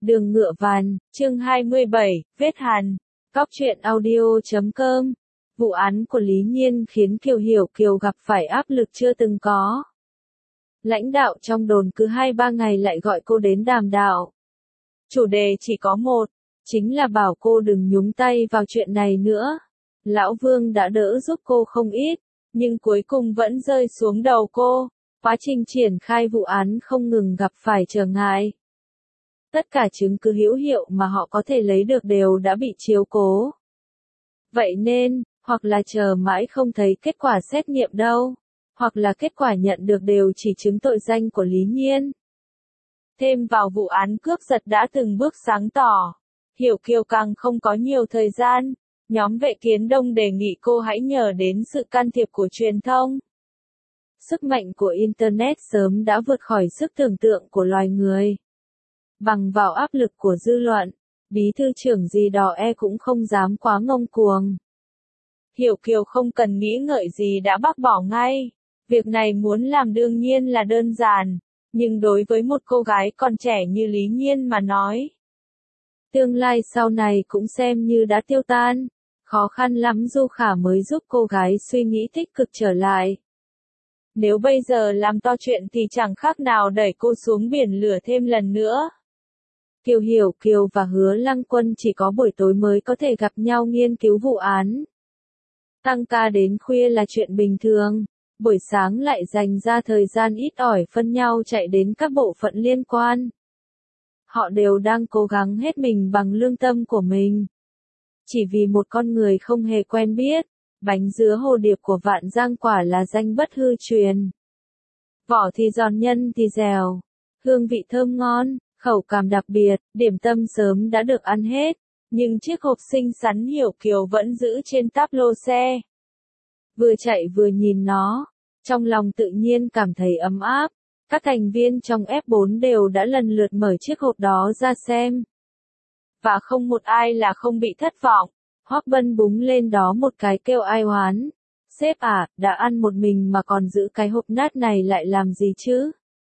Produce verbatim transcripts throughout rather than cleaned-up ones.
Đường Ngựa Vàn, chương hai mươi bảy, Vết Hàn, Cóc truyện audio chấm com. Vụ án của Lý Nhiên khiến Kiều Hiểu Kiều gặp phải áp lực chưa từng có. Lãnh đạo trong đồn cứ hai ba ngày lại gọi cô đến đàm đạo. Chủ đề chỉ có một, chính là bảo cô đừng nhúng tay vào chuyện này nữa. Lão Vương đã đỡ giúp cô không ít, nhưng cuối cùng vẫn rơi xuống đầu cô. Quá trình triển khai vụ án không ngừng gặp phải trở ngại. Tất cả chứng cứ hữu hiệu mà họ có thể lấy được đều đã bị chiếu cố. Vậy nên, hoặc là chờ mãi không thấy kết quả xét nghiệm đâu, hoặc là kết quả nhận được đều chỉ chứng tội danh của Lý Nhiên. Thêm vào vụ án cướp giật đã từng bước sáng tỏ, Hiểu Kiều càng không có nhiều thời gian, nhóm Vệ Kiến Đông đề nghị cô hãy nhờ đến sự can thiệp của truyền thông. Sức mạnh của Internet sớm đã vượt khỏi sức tưởng tượng của loài người. Bằng vào áp lực của dư luận, bí thư trưởng gì đó e cũng không dám quá ngông cuồng. Hiểu Kiều không cần nghĩ ngợi gì đã bác bỏ ngay. Việc này muốn làm đương nhiên là đơn giản, nhưng đối với một cô gái còn trẻ như Lý Nhiên mà nói, tương lai sau này cũng xem như đã tiêu tan. Khó khăn lắm Du Khả mới giúp cô gái suy nghĩ tích cực trở lại. Nếu bây giờ làm to chuyện thì chẳng khác nào đẩy cô xuống biển lửa thêm lần nữa. Kiều Hiểu Kiều và Hứa Lăng Quân chỉ có buổi tối mới có thể gặp nhau nghiên cứu vụ án. Tăng ca đến khuya là chuyện bình thường, buổi sáng lại dành ra thời gian ít ỏi phân nhau chạy đến các bộ phận liên quan. Họ đều đang cố gắng hết mình bằng lương tâm của mình. Chỉ vì một con người không hề quen biết, bánh dứa hồ điệp của Vạn Giang quả là danh bất hư truyền. Vỏ thì giòn, nhân thì dẻo, hương vị thơm ngon, khẩu cảm đặc biệt, điểm tâm sớm đã được ăn hết, nhưng chiếc hộp xinh xắn Hiểu Kiều vẫn giữ trên táp lô xe. Vừa chạy vừa nhìn nó, trong lòng tự nhiên cảm thấy ấm áp. Các thành viên trong ép bốn đều đã lần lượt mở chiếc hộp đó ra xem. Và không một ai là không bị thất vọng. Hoắc Bân búng lên đó một cái kêu ai oán. Sếp à, đã ăn một mình mà còn giữ cái hộp nát này lại làm gì chứ?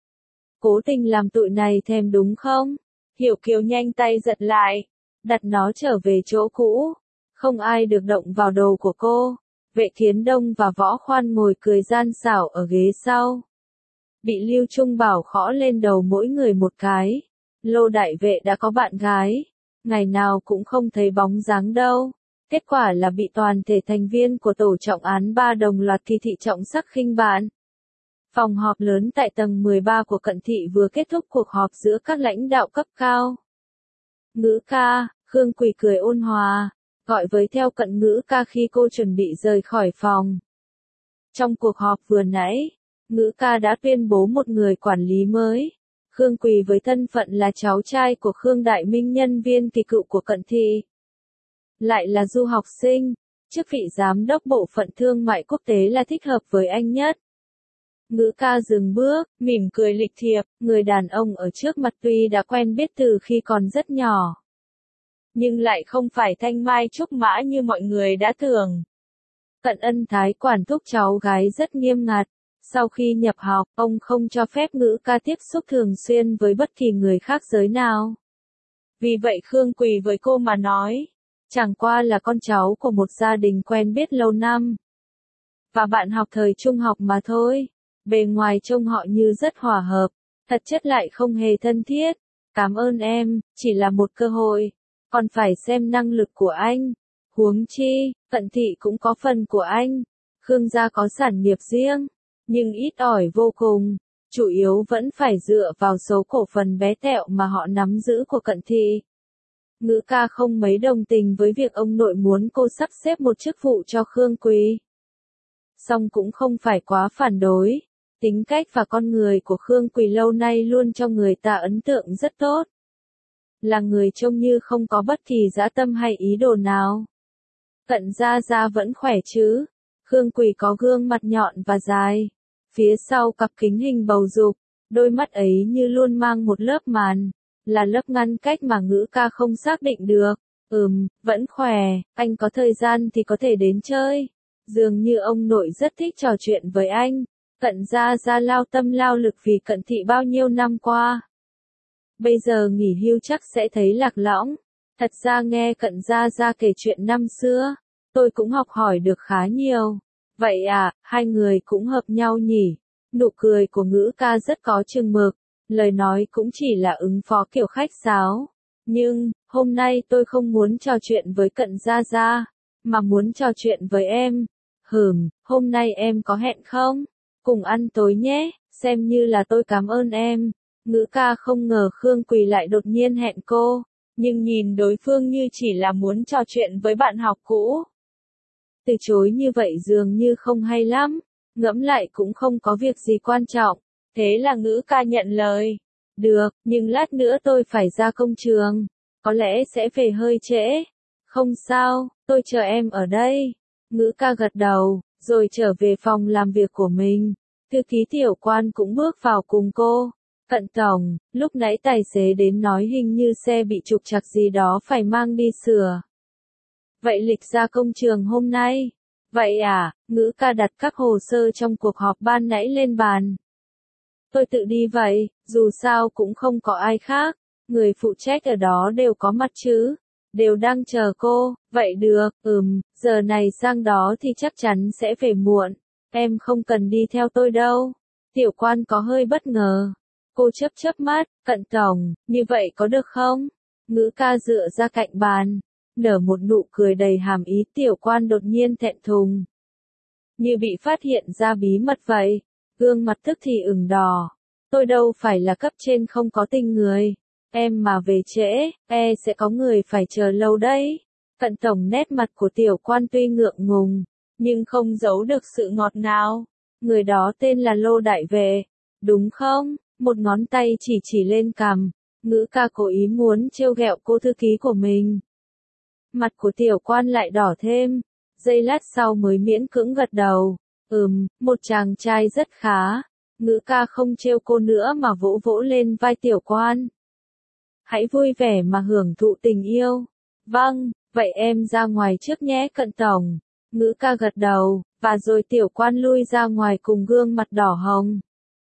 Cố tình làm tụi này thèm đúng không? Hiểu Kiều nhanh tay giật lại, đặt nó trở về chỗ cũ. Không ai được động vào đồ của cô. Vệ Kiến Đông và Võ Khoan ngồi cười gian xảo ở ghế sau. Bị Lưu Trung Bảo khõ lên đầu mỗi người một cái. Lô đại vệ đã có bạn gái, ngày nào cũng không thấy bóng dáng đâu. Kết quả là bị toàn thể thành viên của tổ trọng án ba đồng loạt kỳ thị trọng sắc khinh bạn. Phòng họp lớn tại tầng mười ba của Cận Thị vừa kết thúc cuộc họp giữa các lãnh đạo cấp cao. Ngữ ca, Khương Quỳ cười ôn hòa, gọi với theo Cận Ngữ ca khi cô chuẩn bị rời khỏi phòng. Trong cuộc họp vừa nãy, Ngữ ca đã tuyên bố một người quản lý mới. Khương Quỳ với thân phận là cháu trai của Khương Đại Minh, nhân viên kỳ cựu của Cận Thị. Lại là du học sinh, chức vị giám đốc bộ phận thương mại quốc tế là thích hợp với anh nhất. Ngữ ca dừng bước, mỉm cười lịch thiệp, người đàn ông ở trước mặt tuy đã quen biết từ khi còn rất nhỏ, nhưng lại không phải thanh mai trúc mã như mọi người đã tưởng. Cận Ân Thái quản thúc cháu gái rất nghiêm ngặt. Sau khi nhập học, ông không cho phép Ngữ ca tiếp xúc thường xuyên với bất kỳ người khác giới nào. Vì vậy Khương Quỳ với cô mà nói, chẳng qua là con cháu của một gia đình quen biết lâu năm. Và bạn học thời trung học mà thôi. Bề ngoài trông họ như rất hòa hợp, thật chất lại không hề thân thiết. Cảm ơn em, chỉ là một cơ hội, còn phải xem năng lực của anh. Huống chi, Cận Thị cũng có phần của anh. Khương gia có sản nghiệp riêng, nhưng ít ỏi vô cùng, chủ yếu vẫn phải dựa vào số cổ phần bé tẹo mà họ nắm giữ của Cận Thị. Ngữ ca không mấy đồng tình với việc ông nội muốn cô sắp xếp một chức vụ cho Khương Quỳ. Song cũng không phải quá phản đối. Tính cách và con người của Khương Quỳ lâu nay luôn cho người ta ấn tượng rất tốt. Là người trông như không có bất kỳ dã tâm hay ý đồ nào. Cận Gia Gia vẫn khỏe chứ? Khương Quỳ có gương mặt nhọn và dài. Phía sau cặp kính hình bầu dục, đôi mắt ấy như luôn mang một lớp màn. Là lớp ngăn cách mà Ngữ ca không xác định được. Ừm, vẫn khỏe, anh có thời gian thì có thể đến chơi. Dường như ông nội rất thích trò chuyện với anh. Cận Gia Gia lao tâm lao lực vì Cận Thị bao nhiêu năm qua. bây giờ nghỉ hưu chắc sẽ thấy lạc lõng. Thật ra nghe Cận Gia Gia kể chuyện năm xưa, tôi cũng học hỏi được khá nhiều. Vậy à, hai người cũng hợp nhau nhỉ? Nụ cười của Ngữ Ca rất có chừng mực, lời nói cũng chỉ là ứng phó kiểu khách sáo. Nhưng, hôm nay tôi không muốn trò chuyện với Cận Gia Gia, mà muốn trò chuyện với em. Hừm, hôm nay em có hẹn không? Cùng ăn tối nhé, xem như là tôi cảm ơn em. Ngữ Ca không ngờ Khương Quỳ lại đột nhiên hẹn cô, nhưng nhìn đối phương như chỉ là muốn trò chuyện với bạn học cũ. Từ chối như vậy dường như không hay lắm, ngẫm lại cũng không có việc gì quan trọng. Thế là Ngữ Ca nhận lời. Được, nhưng lát nữa tôi phải ra công trường, có lẽ sẽ về hơi trễ. Không sao, tôi chờ em ở đây. Ngữ Ca gật đầu, rồi trở về phòng làm việc của mình. Thư ký Tiểu Quan cũng bước vào cùng cô. Cận tổng, lúc nãy tài xế đến nói hình như xe bị trục trặc gì đó phải mang đi sửa. Vậy lịch ra công trường hôm nay? Vậy à, Ngữ Ca đặt các hồ sơ trong cuộc họp ban nãy lên bàn. Tôi tự đi vậy, dù sao cũng không có ai khác. Người phụ trách ở đó đều có mặt chứ. Đều đang chờ cô. Vậy được, ừm, giờ này sang đó thì chắc chắn sẽ về muộn. Em không cần đi theo tôi đâu. Tiểu Quan có hơi bất ngờ. Cô chớp chớp mắt, Cận tổng, như vậy có được không? Ngữ Ca dựa ra cạnh bàn, nở một nụ cười đầy hàm ý. Tiểu Quan đột nhiên thẹn thùng, như bị phát hiện ra bí mật vậy, gương mặt tức thì ửng đỏ. Tôi đâu phải là cấp trên không có tình người, em mà về trễ, e sẽ có người phải chờ lâu đấy. Cận tổng, nét mặt của Tiểu Quan tuy ngượng ngùng, nhưng không giấu được sự ngọt ngào. Người đó tên là Lô Đại Vệ, đúng không? Một ngón tay chỉ chỉ lên cằm. Ngữ Ca cố ý muốn trêu ghẹo cô thư ký của mình. Mặt của Tiểu Quan lại đỏ thêm, giây lát sau mới miễn cưỡng gật đầu. Ừm, một chàng trai rất khá. Ngữ Ca không trêu cô nữa mà vỗ vỗ lên vai Tiểu Quan. Hãy vui vẻ mà hưởng thụ tình yêu. Vâng, vậy em ra ngoài trước nhé Cận tổng. Ngữ Ca gật đầu, và rồi Tiểu Quan lui ra ngoài cùng gương mặt đỏ hồng.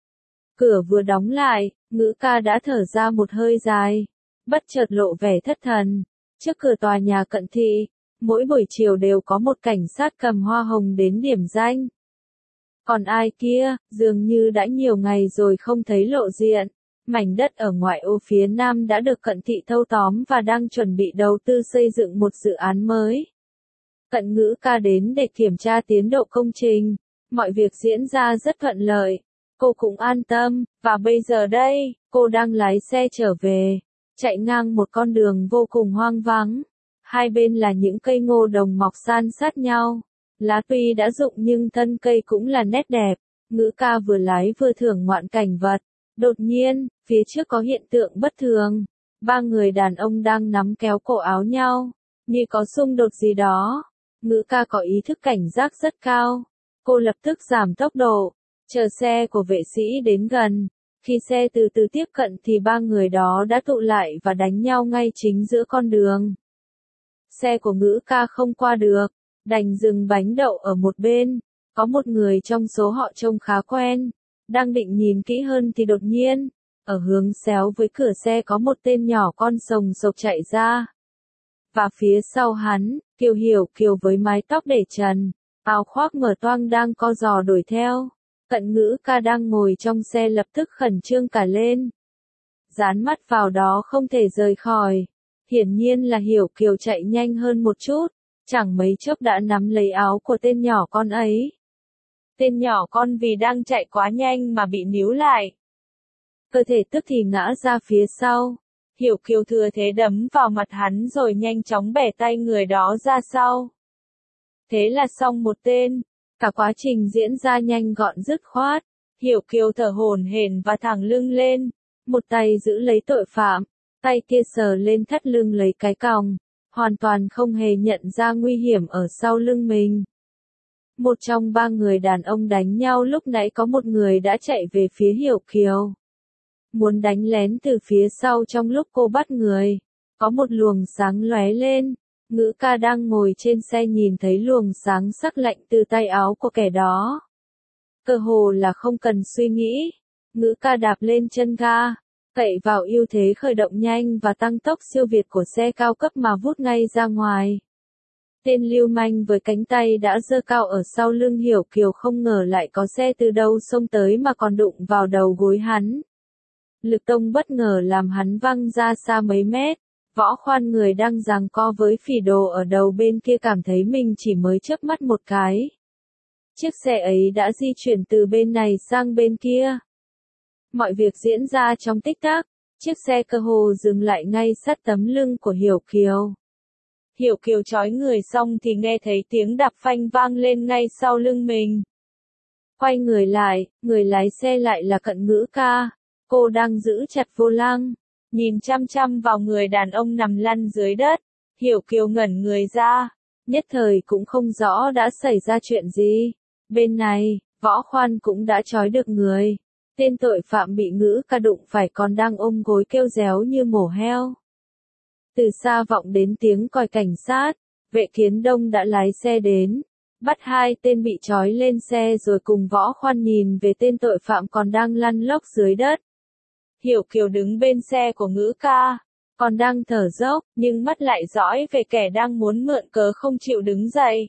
Cửa vừa đóng lại, Ngữ Ca đã thở ra một hơi dài, bất chợt lộ vẻ thất thần. Trước cửa tòa nhà Cận thị, mỗi buổi chiều đều có một cảnh sát cầm hoa hồng đến điểm danh. Còn ai kia, dường như đã nhiều ngày rồi không thấy lộ diện. Mảnh đất ở ngoại ô phía nam đã được Cận thị thâu tóm và đang chuẩn bị đầu tư xây dựng một dự án mới. Cận Ngữ Ca đến để kiểm tra tiến độ công trình, mọi việc diễn ra rất thuận lợi. Cô cũng an tâm, và bây giờ đây, cô đang lái xe trở về, chạy ngang một con đường vô cùng hoang vắng. Hai bên là những cây ngô đồng mọc san sát nhau. Lá tuy đã rụng nhưng thân cây cũng là nét đẹp. Ngữ Ca vừa lái vừa thưởng ngoạn cảnh vật. Đột nhiên, phía trước có hiện tượng bất thường. Ba người đàn ông đang nắm kéo cổ áo nhau, như có xung đột gì đó. Ngữ Ca có ý thức cảnh giác rất cao. Cô lập tức giảm tốc độ, chờ xe của vệ sĩ đến gần. Khi xe từ từ tiếp cận thì ba người đó đã tụ lại và đánh nhau ngay chính giữa con đường. Xe của Ngữ Ca không qua được, đành dừng bánh đậu ở một bên. Có một người trong số họ trông khá quen, đang định nhìn kỹ hơn thì đột nhiên, ở hướng xéo với cửa xe có một tên nhỏ con sồng sộc chạy ra. Và phía sau hắn, Kiều Hiểu Kiều với mái tóc để trần, áo khoác mở toang đang co giò đuổi theo. Cận Ngữ Ca đang ngồi trong xe lập tức khẩn trương cả lên, dán mắt vào đó không thể rời khỏi. Hiển nhiên là Hiểu Kiều chạy nhanh hơn một chút, chẳng mấy chốc đã nắm lấy áo của tên nhỏ con ấy. Tên nhỏ con vì đang chạy quá nhanh mà bị níu lại, cơ thể tức thì ngã ra phía sau. Hiểu Kiều thừa thế đấm vào mặt hắn rồi nhanh chóng bẻ tay người đó ra sau. Thế là xong một tên. Cả quá trình diễn ra nhanh gọn dứt khoát. Hiểu Kiều thở hổn hển và thẳng lưng lên, một tay giữ lấy tội phạm, tay kia sờ lên thắt lưng lấy cái còng, hoàn toàn không hề nhận ra nguy hiểm ở sau lưng mình. Một trong ba người đàn ông đánh nhau lúc nãy có một người đã chạy về phía Hiểu Kiều, muốn đánh lén từ phía sau. Trong lúc cô bắt người, có một luồng sáng lóe lên. Ngữ Ca đang ngồi trên xe nhìn thấy luồng sáng sắc lạnh từ tay áo của kẻ đó. Cơ hồ là không cần suy nghĩ, Ngữ Ca đạp lên chân ga, cậy vào ưu thế khởi động nhanh và tăng tốc siêu việt của xe cao cấp mà vút ngay ra ngoài. Tên lưu manh với cánh tay đã giơ cao ở sau lưng Hiểu Kiều không ngờ lại có xe từ đâu xông tới mà còn đụng vào đầu gối hắn. Lực tông bất ngờ làm hắn văng ra xa mấy mét. Võ Khoan người đang giằng co với phỉ đồ ở đầu bên kia cảm thấy mình chỉ mới chớp mắt một cái. Chiếc xe ấy đã di chuyển từ bên này sang bên kia. Mọi việc diễn ra trong tích tắc, chiếc xe cơ hồ dừng lại ngay sát tấm lưng của Hiểu Kiều. Hiểu Kiều trói người xong thì nghe thấy tiếng đạp phanh vang lên ngay sau lưng mình. Quay người lại, người lái xe lại là Cận Ngữ Ca. Cô đang giữ chặt vô lăng, nhìn chăm chăm vào người đàn ông nằm lăn dưới đất. Hiểu Kiều ngẩn người ra, nhất thời cũng không rõ đã xảy ra chuyện gì. Bên này, Võ Khoan cũng đã trói được người. Tên tội phạm bị Ngữ Ca đụng phải còn đang ôm gối kêu réo như mổ heo. Từ xa vọng đến tiếng còi cảnh sát, Vệ Kiến Đông đã lái xe đến, bắt hai tên bị trói lên xe rồi cùng Võ Khoan nhìn về tên tội phạm còn đang lăn lóc dưới đất. Hiểu Kiều đứng bên xe của Ngữ Ca, còn đang thở dốc, nhưng mắt lại dõi về kẻ đang muốn mượn cớ không chịu đứng dậy.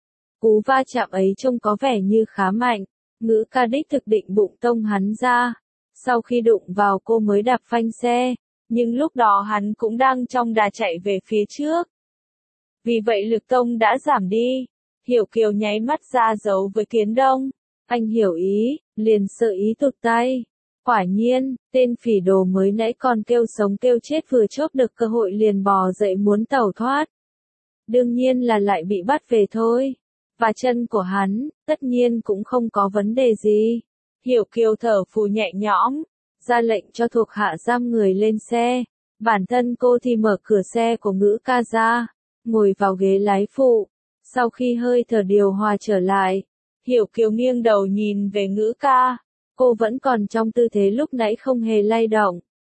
Cú va chạm ấy trông có vẻ như khá mạnh, Ngữ Ca đích thực định bụng tông hắn ra. Sau khi đụng vào cô mới đạp phanh xe, nhưng lúc đó hắn cũng đang trong đà chạy về phía trước. Vì vậy lực tông đã giảm đi. Hiểu Kiều nháy mắt ra dấu với Kiến Đông. Anh hiểu ý, liền sơ ý tụt tay. Quả nhiên, tên phỉ đồ mới nãy còn kêu sống kêu chết vừa chốt được cơ hội liền bò dậy muốn tẩu thoát. Đương nhiên là lại bị bắt về thôi. Và chân của hắn, tất nhiên cũng không có vấn đề gì. Hiểu Kiều thở phù nhẹ nhõm, ra lệnh cho thuộc hạ giam người lên xe. Bản thân cô thì mở cửa xe của Ngữ Ca ra, ngồi vào ghế lái phụ. Sau khi hơi thở điều hòa trở lại, Hiểu Kiều nghiêng đầu nhìn về Ngữ Ca. Cô vẫn còn trong tư thế lúc nãy không hề lay động.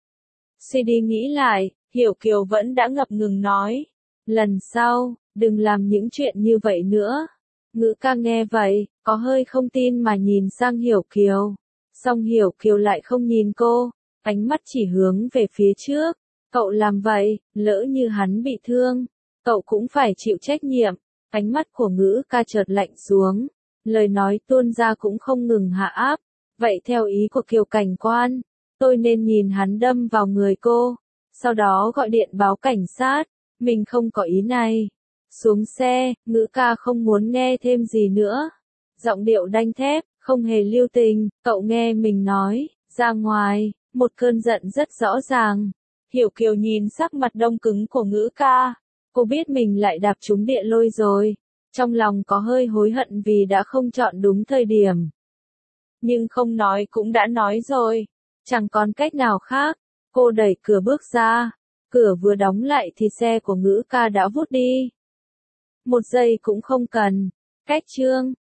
Suy đi nghĩ lại, Hiểu Kiều vẫn đã ngập ngừng nói. Lần sau, đừng làm những chuyện như vậy nữa. Ngữ Ca nghe vậy, có hơi không tin mà nhìn sang Hiểu Kiều. Song Hiểu Kiều lại không nhìn cô, ánh mắt chỉ hướng về phía trước. Cậu làm vậy, lỡ như hắn bị thương, cậu cũng phải chịu trách nhiệm. Ánh mắt của Ngữ Ca chợt lạnh xuống, lời nói tuôn ra cũng không ngừng hạ áp. Vậy theo ý của Kiều cảnh quan, tôi nên nhìn hắn đâm vào người cô, sau đó gọi điện báo cảnh sát. Mình không có ý này. Xuống xe, Ngữ Ca không muốn nghe thêm gì nữa. Giọng điệu đanh thép, không hề lưu tình, cậu nghe mình nói, ra ngoài, một cơn giận rất rõ ràng. Hiểu Kiều nhìn sắc mặt đông cứng của Ngữ Ca, cô biết mình lại đạp trúng địa lôi rồi. Trong lòng có hơi hối hận vì đã không chọn đúng thời điểm. Nhưng không nói cũng đã nói rồi, chẳng còn cách nào khác. Cô đẩy cửa bước ra, cửa vừa đóng lại thì xe của Ngữ Ca đã vút đi. Một giây cũng không cần. Cách chương